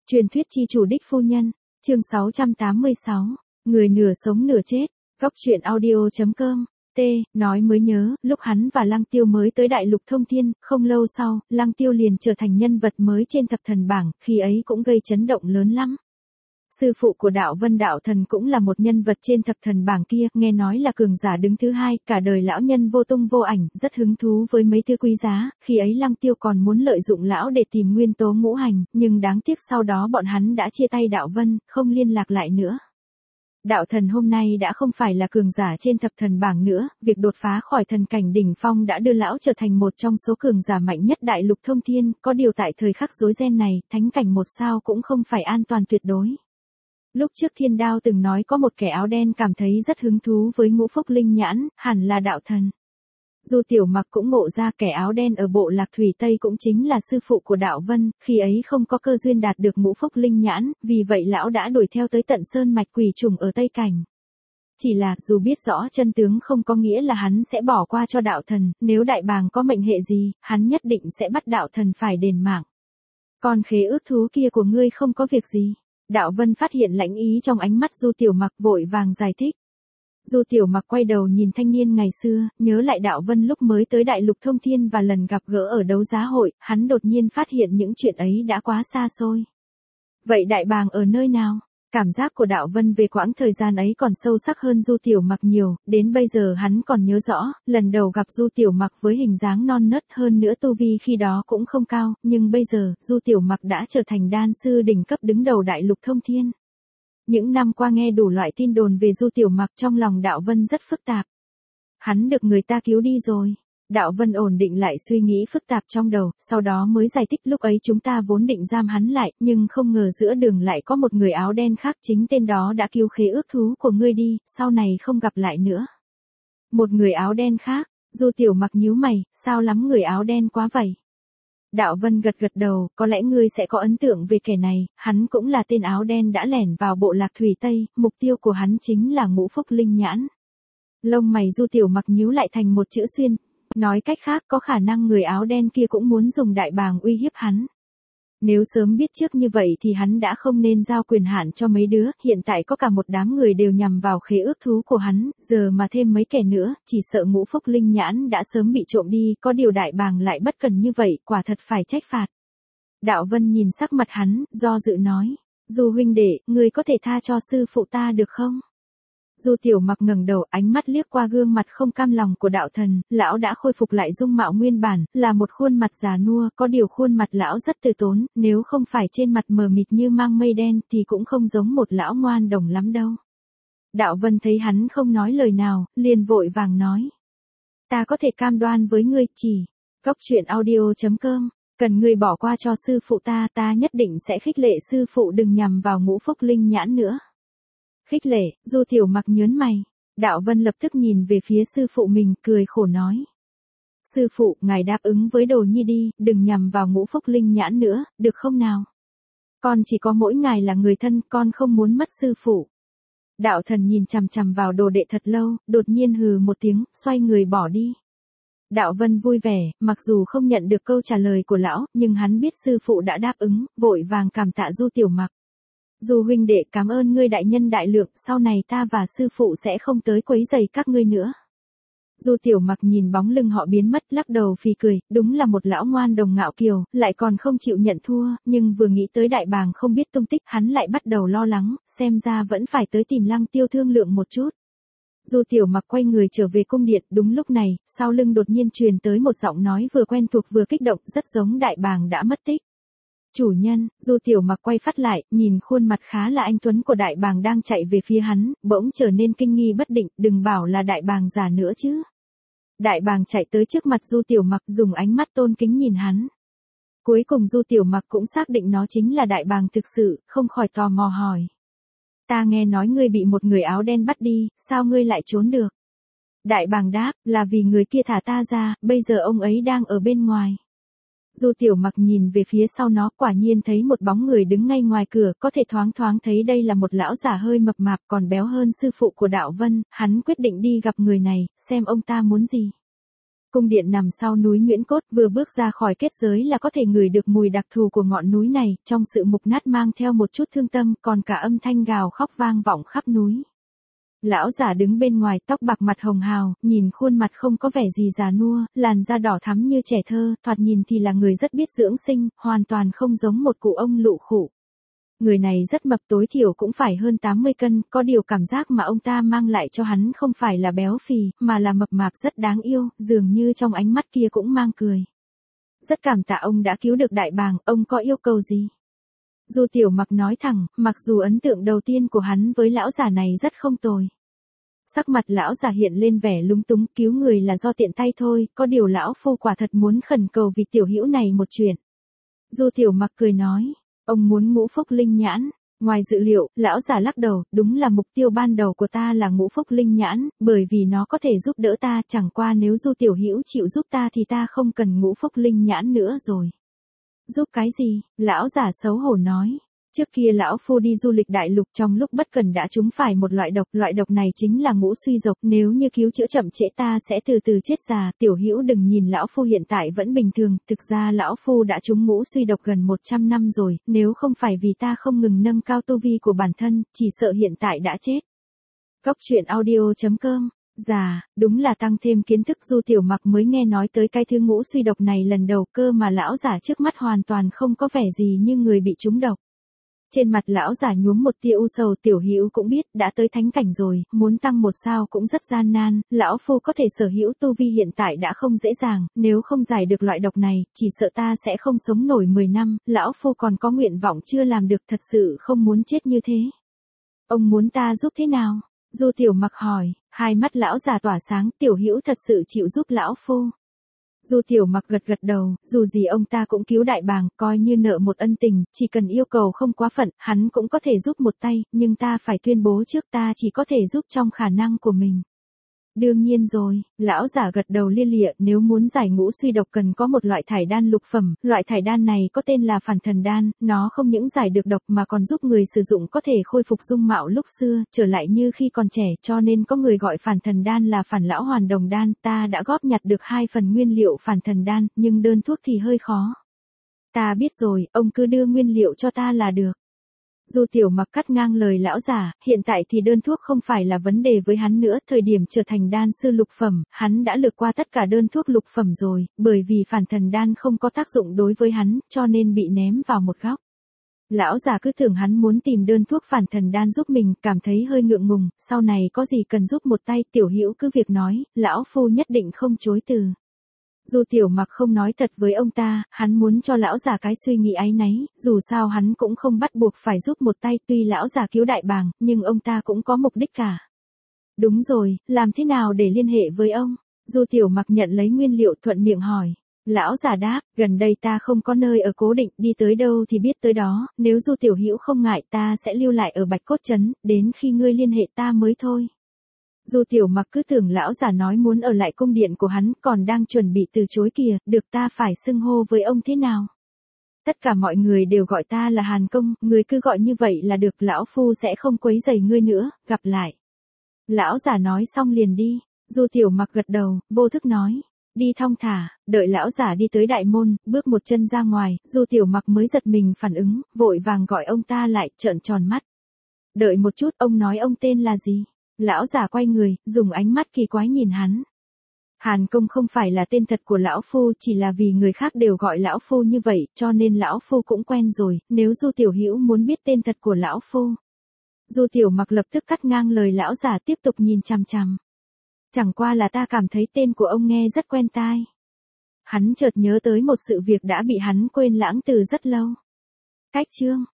Truyền thuyết chi chủ đích phu nhân, chương 686, người nửa sống nửa chết, góc truyện audio.com, nói mới nhớ, lúc hắn và Lăng Tiêu mới tới Đại Lục Thông Thiên, không lâu sau, Lăng Tiêu liền trở thành nhân vật mới trên thập thần bảng, khi ấy cũng gây chấn động lớn lắm. Sư phụ của Đạo Vân Đạo Thần cũng là một nhân vật trên thập thần bảng kia, nghe nói là cường giả đứng thứ hai, cả đời lão nhân vô tung vô ảnh, rất hứng thú với mấy thứ quý giá, khi ấy Lăng Tiêu còn muốn lợi dụng lão để tìm nguyên tố ngũ hành, nhưng đáng tiếc sau đó bọn hắn đã chia tay Đạo Vân, không liên lạc lại nữa. Đạo Thần hôm nay đã không phải là cường giả trên thập thần bảng nữa, việc đột phá khỏi thần cảnh đỉnh phong đã đưa lão trở thành một trong số cường giả mạnh nhất Đại Lục Thông Thiên, có điều tại thời khắc rối ren này, thánh cảnh một sao cũng không phải an toàn tuyệt đối. Lúc trước Thiên Đao từng nói có một kẻ áo đen cảm thấy rất hứng thú với ngũ phúc linh nhãn, hẳn là Đạo Thần. Du Tiểu Mặc cũng ngộ ra kẻ áo đen ở bộ Lạc Thủy Tây cũng chính là sư phụ của Đạo Vân, khi ấy không có cơ duyên đạt được ngũ phúc linh nhãn, vì vậy lão đã đuổi theo tới tận sơn mạch quỷ trùng ở Tây Cảnh. Chỉ là, dù biết rõ chân tướng không có nghĩa là hắn sẽ bỏ qua cho Đạo Thần, nếu đại bàng có mệnh hệ gì, hắn nhất định sẽ bắt Đạo Thần phải đền mạng. Còn khế ước thú kia của ngươi không có việc gì. Đạo Vân phát hiện lãnh ý trong ánh mắt Du Tiểu Mặc, vội vàng giải thích. Du Tiểu Mặc quay đầu nhìn thanh niên ngày xưa, nhớ lại Đạo Vân lúc mới tới Đại Lục Thông Thiên và lần gặp gỡ ở đấu giá hội, hắn đột nhiên phát hiện những chuyện ấy đã quá xa xôi. Vậy đại bàng ở nơi nào? Cảm giác của Đạo Vân về quãng thời gian ấy còn sâu sắc hơn Du Tiểu Mặc nhiều, đến bây giờ hắn còn nhớ rõ, lần đầu gặp Du Tiểu Mặc với hình dáng non nớt, hơn nữa tu vi khi đó cũng không cao, nhưng bây giờ, Du Tiểu Mặc đã trở thành đan sư đỉnh cấp đứng đầu Đại Lục Thông Thiên. Những năm qua nghe đủ loại tin đồn về Du Tiểu Mặc, trong lòng Đạo Vân rất phức tạp. Hắn được người ta cứu đi rồi. Đạo Vân ổn định lại suy nghĩ phức tạp trong đầu, sau đó mới giải thích lúc ấy chúng ta vốn định giam hắn lại, nhưng không ngờ giữa đường lại có một người áo đen khác, chính tên đó đã cứu khế ước thú của ngươi đi, sau này không gặp lại nữa. Một người áo đen khác, Du Tiểu Mặc nhíu mày, sao lắm người áo đen quá vậy? Đạo Vân gật gật đầu, có lẽ ngươi sẽ có ấn tượng về kẻ này, hắn cũng là tên áo đen đã lẻn vào bộ Lạc Thủy Tây, mục tiêu của hắn chính là ngũ phúc linh nhãn. Lông mày Du Tiểu Mặc nhíu lại thành một chữ xuyên. Nói cách khác, có khả năng người áo đen kia cũng muốn dùng đại bàng uy hiếp hắn. Nếu sớm biết trước như vậy thì hắn đã không nên giao quyền hạn cho mấy đứa, hiện tại có cả một đám người đều nhằm vào khế ước thú của hắn, giờ mà thêm mấy kẻ nữa, chỉ sợ ngũ phúc linh nhãn đã sớm bị trộm đi, có điều đại bàng lại bất cần như vậy, quả thật phải trách phạt. Đạo Vân nhìn sắc mặt hắn, do dự nói, Du huynh đệ, ngươi có thể tha cho sư phụ ta được không? Du Tiểu Mặc ngẩng đầu, ánh mắt liếc qua gương mặt không cam lòng của Đạo Thần, lão đã khôi phục lại dung mạo nguyên bản, là một khuôn mặt già nua, có điều khuôn mặt lão rất từ tốn, nếu không phải trên mặt mờ mịt như mang mây đen thì cũng không giống một lão ngoan đồng lắm đâu. Đạo Vân thấy hắn không nói lời nào, liền vội vàng nói. Ta có thể cam đoan với ngươi, chỉ, góc truyện audio.com, cần ngươi bỏ qua cho sư phụ ta, ta nhất định sẽ khích lệ sư phụ đừng nhằm vào ngũ phúc linh nhãn nữa. Khích lệ, Du Tiểu Mặc nhớn mày. Đạo Vân lập tức nhìn về phía sư phụ mình, cười khổ nói. Sư phụ, ngài đáp ứng với Đồ Nhi đi, đừng nhằm vào ngũ phúc linh nhãn nữa, được không nào? Con chỉ có mỗi ngài là người thân, con không muốn mất sư phụ. Đạo Thần nhìn chằm chằm vào đồ đệ thật lâu, đột nhiên hừ một tiếng, xoay người bỏ đi. Đạo Vân vui vẻ, mặc dù không nhận được câu trả lời của lão, nhưng hắn biết sư phụ đã đáp ứng, vội vàng cảm tạ Du Tiểu Mặc. Du huynh đệ, cảm ơn ngươi đại nhân đại lượng, sau này ta và sư phụ sẽ không tới quấy rầy các ngươi nữa. Du Tiểu Mặc nhìn bóng lưng họ biến mất, lắc đầu phì cười, đúng là một lão ngoan đồng ngạo kiều, lại còn không chịu nhận thua, nhưng vừa nghĩ tới đại bàng không biết tung tích, hắn lại bắt đầu lo lắng, xem ra vẫn phải tới tìm Lăng Tiêu thương lượng một chút. Du Tiểu Mặc quay người trở về cung điện, đúng lúc này, sau lưng đột nhiên truyền tới một giọng nói vừa quen thuộc vừa kích động, rất giống đại bàng đã mất tích. Chủ nhân, Du Tiểu Mặc quay phát lại, nhìn khuôn mặt khá là anh tuấn của đại bàng đang chạy về phía hắn, bỗng trở nên kinh nghi bất định, đừng bảo là đại bàng già nữa chứ. Đại bàng chạy tới trước mặt Du Tiểu Mặc, dùng ánh mắt tôn kính nhìn hắn. Cuối cùng Du Tiểu Mặc cũng xác định nó chính là đại bàng thực sự, không khỏi tò mò hỏi. Ta nghe nói ngươi bị một người áo đen bắt đi, sao ngươi lại trốn được? Đại bàng đáp, là vì người kia thả ta ra, bây giờ ông ấy đang ở bên ngoài. Du Tiểu Mặc nhìn về phía sau nó, quả nhiên thấy một bóng người đứng ngay ngoài cửa, có thể thoáng thoáng thấy đây là một lão già hơi mập mạp còn béo hơn sư phụ của Đạo Vân, hắn quyết định đi gặp người này, xem ông ta muốn gì. Cung điện nằm sau núi Nguyễn Cốt, vừa bước ra khỏi kết giới là có thể ngửi được mùi đặc thù của ngọn núi này, trong sự mục nát mang theo một chút thương tâm, còn cả âm thanh gào khóc vang vọng khắp núi. Lão giả đứng bên ngoài, tóc bạc mặt hồng hào, nhìn khuôn mặt không có vẻ gì già nua, làn da đỏ thắm như trẻ thơ, thoạt nhìn thì là người rất biết dưỡng sinh, hoàn toàn không giống một cụ ông lụ khụ. Người này rất mập, tối thiểu cũng phải hơn 80 cân, có điều cảm giác mà ông ta mang lại cho hắn không phải là béo phì, mà là mập mạp rất đáng yêu, dường như trong ánh mắt kia cũng mang cười. Rất cảm tạ ông đã cứu được đại bàng, ông có yêu cầu gì? Du Tiểu Mặc nói thẳng, mặc dù ấn tượng đầu tiên của hắn với lão giả này rất không tồi. Sắc mặt lão giả hiện lên vẻ lúng túng, cứu người là do tiện tay thôi, có điều lão phu quả thật muốn khẩn cầu vì tiểu hữu này một chuyện. Du Tiểu Mặc cười nói, ông muốn ngũ phúc linh nhãn. Ngoài dự liệu, lão giả lắc đầu, đúng là mục tiêu ban đầu của ta là ngũ phúc linh nhãn, bởi vì nó có thể giúp đỡ ta, chẳng qua nếu Du tiểu hữu chịu giúp ta thì ta không cần ngũ phúc linh nhãn nữa rồi. Giúp cái gì? Lão giả xấu hổ nói. Trước kia lão phu đi du lịch đại lục, trong lúc bất cần đã trúng phải một loại độc này chính là ngũ suy độc, nếu như cứu chữa chậm trễ ta sẽ từ từ chết già, tiểu hữu đừng nhìn lão phu hiện tại vẫn bình thường, thực ra lão phu đã trúng ngũ suy độc gần 100 năm rồi, nếu không phải vì ta không ngừng nâng cao tu vi của bản thân, chỉ sợ hiện tại đã chết. Cốc truyện audio.com. Dạ, đúng là tăng thêm kiến thức. Du Tiểu Mặc mới nghe nói tới cái thứ ngũ suy độc này lần đầu, cơ mà lão giả trước mắt hoàn toàn không có vẻ gì như người bị trúng độc. Trên mặt lão giả nhuốm một tia u sầu, tiểu hữu cũng biết, đã tới thánh cảnh rồi, muốn tăng một sao cũng rất gian nan, lão phu có thể sở hữu tu vi hiện tại đã không dễ dàng, nếu không giải được loại độc này, chỉ sợ ta sẽ không sống nổi 10 năm, lão phu còn có nguyện vọng chưa làm được, thật sự không muốn chết như thế. Ông muốn ta giúp thế nào? Du Tiểu Mặc hỏi, hai mắt lão già tỏa sáng, tiểu hữu thật sự chịu giúp lão phu. Du Tiểu Mặc gật gật đầu, dù gì ông ta cũng cứu đại bàng, coi như nợ một ân tình, chỉ cần yêu cầu không quá phận, hắn cũng có thể giúp một tay, nhưng ta phải tuyên bố trước ta chỉ có thể giúp trong khả năng của mình. Đương nhiên rồi, lão giả gật đầu lia lịa, nếu muốn giải ngũ suy độc cần có một loại thải đan lục phẩm, loại thải đan này có tên là Phản Thần Đan, nó không những giải được độc mà còn giúp người sử dụng có thể khôi phục dung mạo lúc xưa, trở lại như khi còn trẻ, cho nên có người gọi Phản Thần Đan là Phản Lão Hoàn Đồng Đan, ta đã góp nhặt được 2 phần nguyên liệu Phản Thần Đan, nhưng đơn thuốc thì hơi khó. Ta biết rồi, ông cứ đưa nguyên liệu cho ta là được. Du Tiểu Mặc cắt ngang lời lão giả, hiện tại thì đơn thuốc không phải là vấn đề với hắn nữa, thời điểm trở thành đan sư lục phẩm, hắn đã lược qua tất cả đơn thuốc lục phẩm rồi, bởi vì Phản Thần Đan không có tác dụng đối với hắn, cho nên bị ném vào một góc. Lão già cứ tưởng hắn muốn tìm đơn thuốc Phản Thần Đan giúp mình, cảm thấy hơi ngượng ngùng, sau này có gì cần giúp một tay, tiểu hữu cứ việc nói, lão phu nhất định không chối từ. Du Tiểu Mặc không nói thật với ông ta, hắn muốn cho lão già cái suy nghĩ áy náy, dù sao hắn cũng không bắt buộc phải giúp một tay, tuy lão già cứu đại bàng, nhưng ông ta cũng có mục đích cả. Đúng rồi, làm thế nào để liên hệ với ông? Du Tiểu Mặc nhận lấy nguyên liệu, thuận miệng hỏi. Lão già đáp, gần đây ta không có nơi ở cố định, đi tới đâu thì biết tới đó, nếu Du tiểu hữu không ngại ta sẽ lưu lại ở Bạch Cốt Trấn, đến khi ngươi liên hệ ta mới thôi. Du Tiểu Mặc cứ tưởng lão già nói muốn ở lại cung điện của hắn, còn đang chuẩn bị từ chối kìa, được ta phải xưng hô với ông thế nào? Tất cả mọi người đều gọi ta là Hàn Công, người cứ gọi như vậy là được, lão phu sẽ không quấy rầy ngươi nữa, gặp lại. Lão già nói xong liền đi. Du Tiểu Mặc gật đầu, vô thức nói, đi thong thả, đợi lão già đi tới đại môn, bước một chân ra ngoài, Du Tiểu Mặc mới giật mình phản ứng, vội vàng gọi ông ta lại, trợn tròn mắt. Đợi một chút, ông nói ông tên là gì? Lão già quay người, dùng ánh mắt kỳ quái nhìn hắn. Hàn Công không phải là tên thật của lão phu, chỉ là vì người khác đều gọi lão phu như vậy, cho nên lão phu cũng quen rồi, nếu Du tiểu hữu muốn biết tên thật của lão phu. Du Tiểu Mặc lập tức cắt ngang lời lão già, tiếp tục nhìn chằm chằm. Chẳng qua là ta cảm thấy tên của ông nghe rất quen tai. Hắn chợt nhớ tới một sự việc đã bị hắn quên lãng từ rất lâu. Cách chương